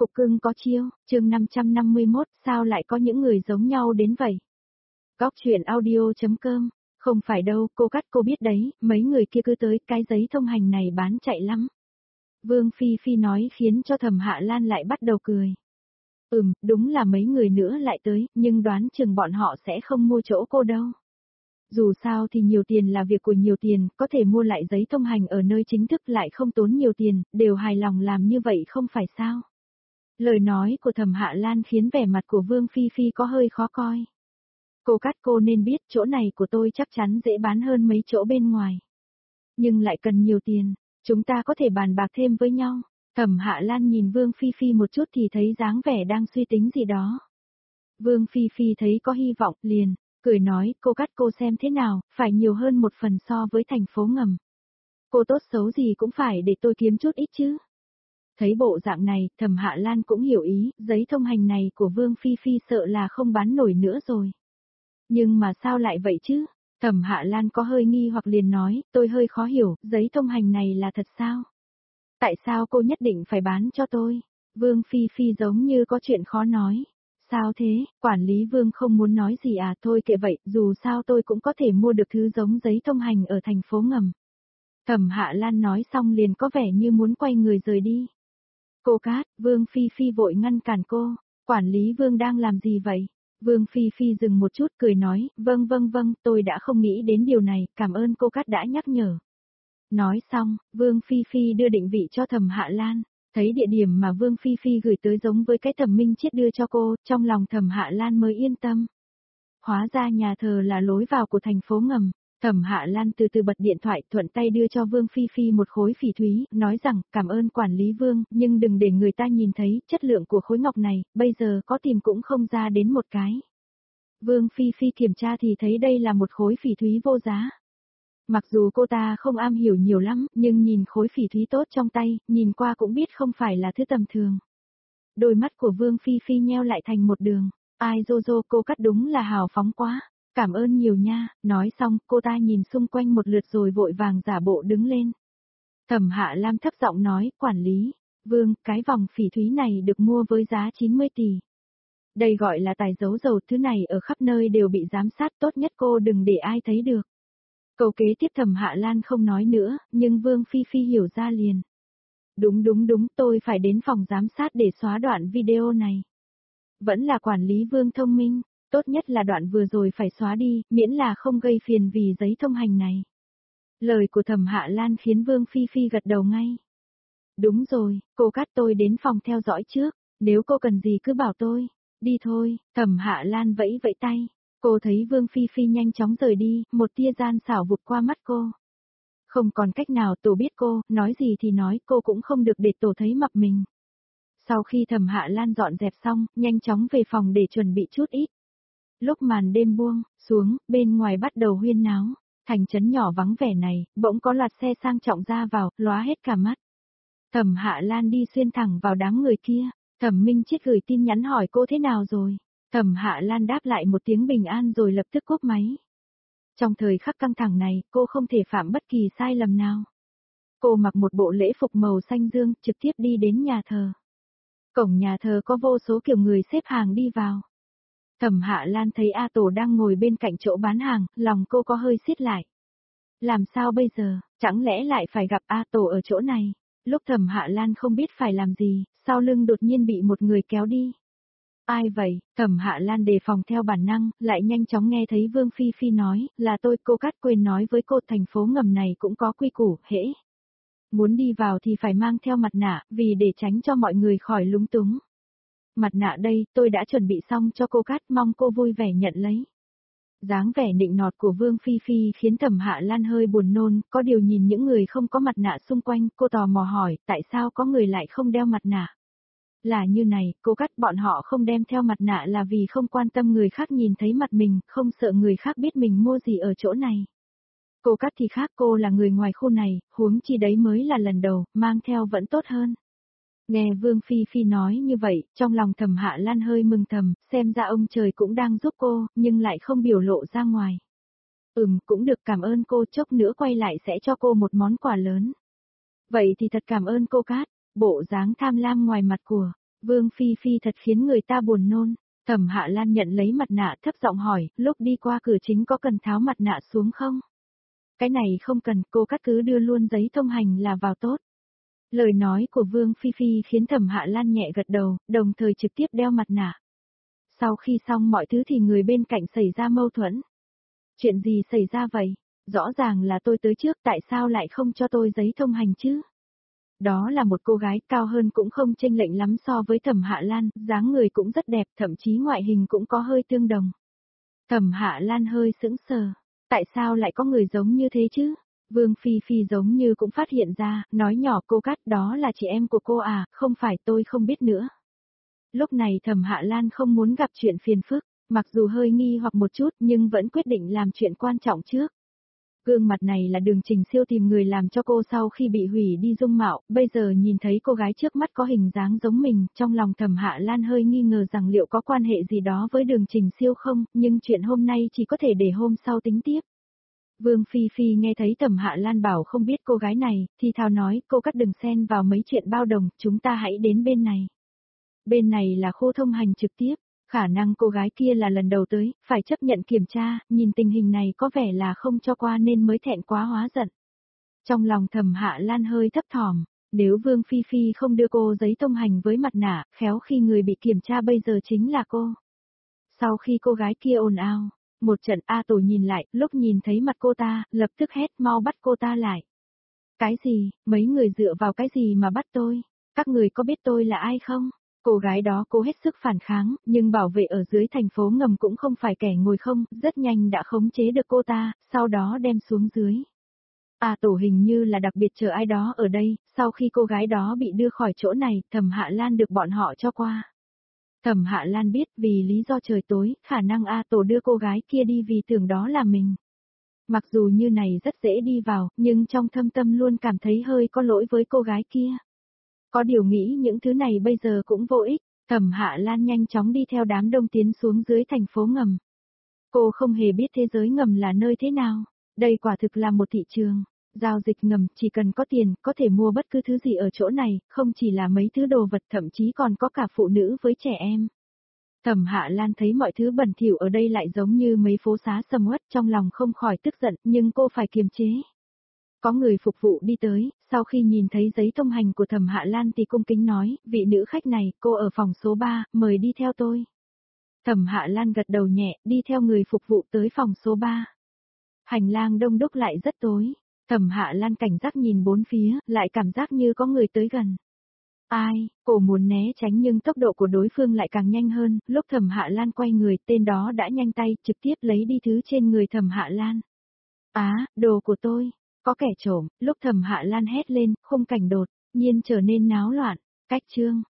Cục cưng có chiêu, chương 551, sao lại có những người giống nhau đến vậy? Góc chuyện audio.com, không phải đâu, cô Cát cô biết đấy, mấy người kia cứ tới, cái giấy thông hành này bán chạy lắm. Vương Phi Phi nói khiến cho Thẩm Hạ Lan lại bắt đầu cười. Đúng là mấy người nữa lại tới, nhưng đoán chừng bọn họ sẽ không mua chỗ cô đâu. Dù sao thì nhiều tiền là việc của nhiều tiền, có thể mua lại giấy thông hành ở nơi chính thức lại không tốn nhiều tiền, đều hài lòng làm như vậy không phải sao. Lời nói của Thẩm Hạ Lan khiến vẻ mặt của Vương Phi Phi có hơi khó coi. Cô Cát cô nên biết chỗ này của tôi chắc chắn dễ bán hơn mấy chỗ bên ngoài. Nhưng lại cần nhiều tiền, chúng ta có thể bàn bạc thêm với nhau. Thẩm Hạ Lan nhìn Vương Phi Phi một chút thì thấy dáng vẻ đang suy tính gì đó. Vương Phi Phi thấy có hy vọng, liền, cười nói, cô Cát cô xem thế nào, phải nhiều hơn một phần so với thành phố ngầm. Cô tốt xấu gì cũng phải để tôi kiếm chút ít chứ. Thấy bộ dạng này, Thẩm Hạ Lan cũng hiểu ý, giấy thông hành này của Vương Phi Phi sợ là không bán nổi nữa rồi. Nhưng mà sao lại vậy chứ? Thẩm Hạ Lan có hơi nghi hoặc liền nói, tôi hơi khó hiểu, giấy thông hành này là thật sao? Tại sao cô nhất định phải bán cho tôi? Vương Phi Phi giống như có chuyện khó nói. Sao thế, quản lý Vương không muốn nói gì à, thôi kệ vậy, dù sao tôi cũng có thể mua được thứ giống giấy thông hành ở thành phố ngầm. Thẩm Hạ Lan nói xong liền có vẻ như muốn quay người rời đi. Cô Cát, Vương Phi Phi vội ngăn cản cô, quản lý Vương đang làm gì vậy? Vương Phi Phi dừng một chút cười nói, vâng, tôi đã không nghĩ đến điều này, cảm ơn cô Cát đã nhắc nhở. Nói xong, Vương Phi Phi đưa định vị cho Thẩm Hạ Lan, thấy địa điểm mà Vương Phi Phi gửi tới giống với cái Thẩm Minh Chiết đưa cho cô, trong lòng Thẩm Hạ Lan mới yên tâm. Hóa ra nhà thờ là lối vào của thành phố ngầm. Thẩm Hạ Lan từ từ bật điện thoại thuận tay đưa cho Vương Phi Phi một khối phỉ thúy, nói rằng, cảm ơn quản lý Vương, nhưng đừng để người ta nhìn thấy, chất lượng của khối ngọc này, bây giờ có tìm cũng không ra đến một cái. Vương Phi Phi kiểm tra thì thấy đây là một khối phỉ thúy vô giá. Mặc dù cô ta không am hiểu nhiều lắm, nhưng nhìn khối phỉ thúy tốt trong tay, nhìn qua cũng biết không phải là thứ tầm thường. Đôi mắt của Vương Phi Phi nheo lại thành một đường, ai cô Cát đúng là hào phóng quá. Cảm ơn nhiều nha, nói xong, cô ta nhìn xung quanh một lượt rồi vội vàng giả bộ đứng lên. Thẩm Hạ Lam thấp giọng nói, quản lý, Vương, cái vòng phỉ thúy này được mua với giá 90 tỷ. Đây gọi là tài giấu dầu, thứ này ở khắp nơi đều bị giám sát, tốt nhất cô đừng để ai thấy được. Câu kế tiếp Thẩm Hạ Lan không nói nữa, nhưng Vương Phi Phi hiểu ra liền. Đúng, tôi phải đến phòng giám sát để xóa đoạn video này. Vẫn là quản lý Vương thông minh. Tốt nhất là đoạn vừa rồi phải xóa đi, miễn là không gây phiền vì giấy thông hành này. Lời của Thẩm Hạ Lan khiến Vương Phi Phi gật đầu ngay. Đúng rồi, cô Cát tôi đến phòng theo dõi trước, nếu cô cần gì cứ bảo tôi. Đi thôi, Thẩm Hạ Lan vẫy vẫy tay. Cô thấy Vương Phi Phi nhanh chóng rời đi, một tia gian xảo vụt qua mắt cô. Không còn cách nào tổ biết cô, nói gì thì nói, cô cũng không được để tổ thấy mặt mình. Sau khi Thẩm Hạ Lan dọn dẹp xong, nhanh chóng về phòng để chuẩn bị chút ít. Lúc màn đêm buông xuống, bên ngoài bắt đầu huyên náo, thành trấn nhỏ vắng vẻ này, bỗng có loạt xe sang trọng ra vào, lóa hết cả mắt. Thẩm Hạ Lan đi xuyên thẳng vào đám người kia, Thẩm Minh Chiết gửi tin nhắn hỏi cô thế nào rồi. Thẩm Hạ Lan đáp lại một tiếng bình an rồi lập tức cúp máy. Trong thời khắc căng thẳng này, cô không thể phạm bất kỳ sai lầm nào. Cô mặc một bộ lễ phục màu xanh dương, trực tiếp đi đến nhà thờ. Cổng nhà thờ có vô số kiểu người xếp hàng đi vào. Thẩm Hạ Lan thấy A Tổ đang ngồi bên cạnh chỗ bán hàng, lòng cô có hơi siết lại. Làm sao bây giờ, chẳng lẽ lại phải gặp A Tổ ở chỗ này? Lúc Thẩm Hạ Lan không biết phải làm gì, sau lưng đột nhiên bị một người kéo đi. Ai vậy? Thẩm Hạ Lan đề phòng theo bản năng, lại nhanh chóng nghe thấy Vương Phi Phi nói, là tôi, cô Cát quên nói với cô thành phố ngầm này cũng có quy củ, hễ. Muốn đi vào thì phải mang theo mặt nạ, vì để tránh cho mọi người khỏi lúng túng. Mặt nạ đây, tôi đã chuẩn bị xong cho cô Cát, mong cô vui vẻ nhận lấy. Dáng vẻ nịnh nọt của Vương Phi Phi khiến Thẩm Hạ Lan hơi buồn nôn, có điều nhìn những người không có mặt nạ xung quanh, cô tò mò hỏi, tại sao có người lại không đeo mặt nạ? Là như này, cô Cát, bọn họ không đem theo mặt nạ là vì không quan tâm người khác nhìn thấy mặt mình, không sợ người khác biết mình mua gì ở chỗ này. Cô Cát thì khác, cô là người ngoài khu này, huống chi đấy mới là lần đầu, mang theo vẫn tốt hơn. Nghe Vương Phi Phi nói như vậy, trong lòng Thẩm Hạ Lan hơi mừng thầm, xem ra ông trời cũng đang giúp cô, nhưng lại không biểu lộ ra ngoài. Cũng được, cảm ơn cô, chốc nữa quay lại sẽ cho cô một món quà lớn. Vậy thì thật cảm ơn cô Cát, bộ dáng tham lam ngoài mặt của Vương Phi Phi thật khiến người ta buồn nôn. Thẩm Hạ Lan nhận lấy mặt nạ thấp giọng hỏi, lúc đi qua cửa chính có cần tháo mặt nạ xuống không? Cái này không cần, cô Cát cứ đưa luôn giấy thông hành là vào tốt. Lời nói của Vương Phi Phi khiến Thẩm Hạ Lan nhẹ gật đầu, đồng thời trực tiếp đeo mặt nạ. Sau khi xong mọi thứ thì người bên cạnh xảy ra mâu thuẫn. Chuyện gì xảy ra vậy? Rõ ràng là tôi tới trước, tại sao lại không cho tôi giấy thông hành chứ? Đó là một cô gái cao hơn cũng không chênh lệch lắm so với Thẩm Hạ Lan, dáng người cũng rất đẹp, thậm chí ngoại hình cũng có hơi tương đồng. Thẩm Hạ Lan hơi sững sờ. Tại sao lại có người giống như thế chứ? Vương Phi Phi giống như cũng phát hiện ra, nói nhỏ cô Cát đó là chị em của cô à, không phải tôi không biết nữa. Lúc này Thẩm Hạ Lan không muốn gặp chuyện phiền phức, mặc dù hơi nghi hoặc một chút nhưng vẫn quyết định làm chuyện quan trọng trước. Gương mặt này là Đường Trình Siêu tìm người làm cho cô sau khi bị hủy đi dung mạo, bây giờ nhìn thấy cô gái trước mắt có hình dáng giống mình, trong lòng Thẩm Hạ Lan hơi nghi ngờ rằng liệu có quan hệ gì đó với Đường Trình Siêu không, nhưng chuyện hôm nay chỉ có thể để hôm sau tính tiếp. Vương Phi Phi nghe thấy Thẩm Hạ Lan bảo không biết cô gái này, thì thào nói, cô Cát đừng xen vào mấy chuyện bao đồng, chúng ta hãy đến bên này. Bên này là khu thông hành trực tiếp, khả năng cô gái kia là lần đầu tới, phải chấp nhận kiểm tra, nhìn tình hình này có vẻ là không cho qua nên mới thẹn quá hóa giận. Trong lòng Thẩm Hạ Lan hơi thấp thỏm, nếu Vương Phi Phi không đưa cô giấy thông hành với mặt nạ, khéo khi người bị kiểm tra bây giờ chính là cô. Sau khi cô gái kia ồn ào, một trận A Tổ nhìn lại, lúc nhìn thấy mặt cô ta, lập tức hét mau bắt cô ta lại. Cái gì, mấy người dựa vào cái gì mà bắt tôi? Các người có biết tôi là ai không? Cô gái đó cố hết sức phản kháng, nhưng bảo vệ ở dưới thành phố ngầm cũng không phải kẻ ngồi không, rất nhanh đã khống chế được cô ta, sau đó đem xuống dưới. A Tổ hình như là đặc biệt chờ ai đó ở đây, sau khi cô gái đó bị đưa khỏi chỗ này, Thẩm Hạ Lan được bọn họ cho qua. Thẩm Hạ Lan biết vì lý do trời tối, khả năng A Tổ đưa cô gái kia đi vì tưởng đó là mình. Mặc dù như này rất dễ đi vào, nhưng trong thâm tâm luôn cảm thấy hơi có lỗi với cô gái kia. Có điều nghĩ những thứ này bây giờ cũng vô ích, Thẩm Hạ Lan nhanh chóng đi theo đám đông tiến xuống dưới thành phố ngầm. Cô không hề biết thế giới ngầm là nơi thế nào, đây quả thực là một thị trường. Giao dịch ngầm chỉ cần có tiền, có thể mua bất cứ thứ gì ở chỗ này, không chỉ là mấy thứ đồ vật thậm chí còn có cả phụ nữ với trẻ em. Thẩm Hạ Lan thấy mọi thứ bẩn thỉu ở đây lại giống như mấy phố xá sầm uất, trong lòng không khỏi tức giận, nhưng cô phải kiềm chế. Có người phục vụ đi tới, sau khi nhìn thấy giấy thông hành của Thẩm Hạ Lan thì cung kính nói, vị nữ khách này, cô ở phòng số 3, mời đi theo tôi. Thẩm Hạ Lan gật đầu nhẹ, đi theo người phục vụ tới phòng số 3. Hành lang đông đúc lại rất tối. Thẩm Hạ Lan cảnh giác nhìn bốn phía, lại cảm giác như có người tới gần. Ai, cô muốn né tránh nhưng tốc độ của đối phương lại càng nhanh hơn, lúc Thẩm Hạ Lan quay người, tên đó đã nhanh tay, trực tiếp lấy đi thứ trên người Thẩm Hạ Lan. Đồ của tôi, có kẻ trộm, lúc Thẩm Hạ Lan hét lên, khung cảnh đột nhiên trở nên náo loạn, cách chương.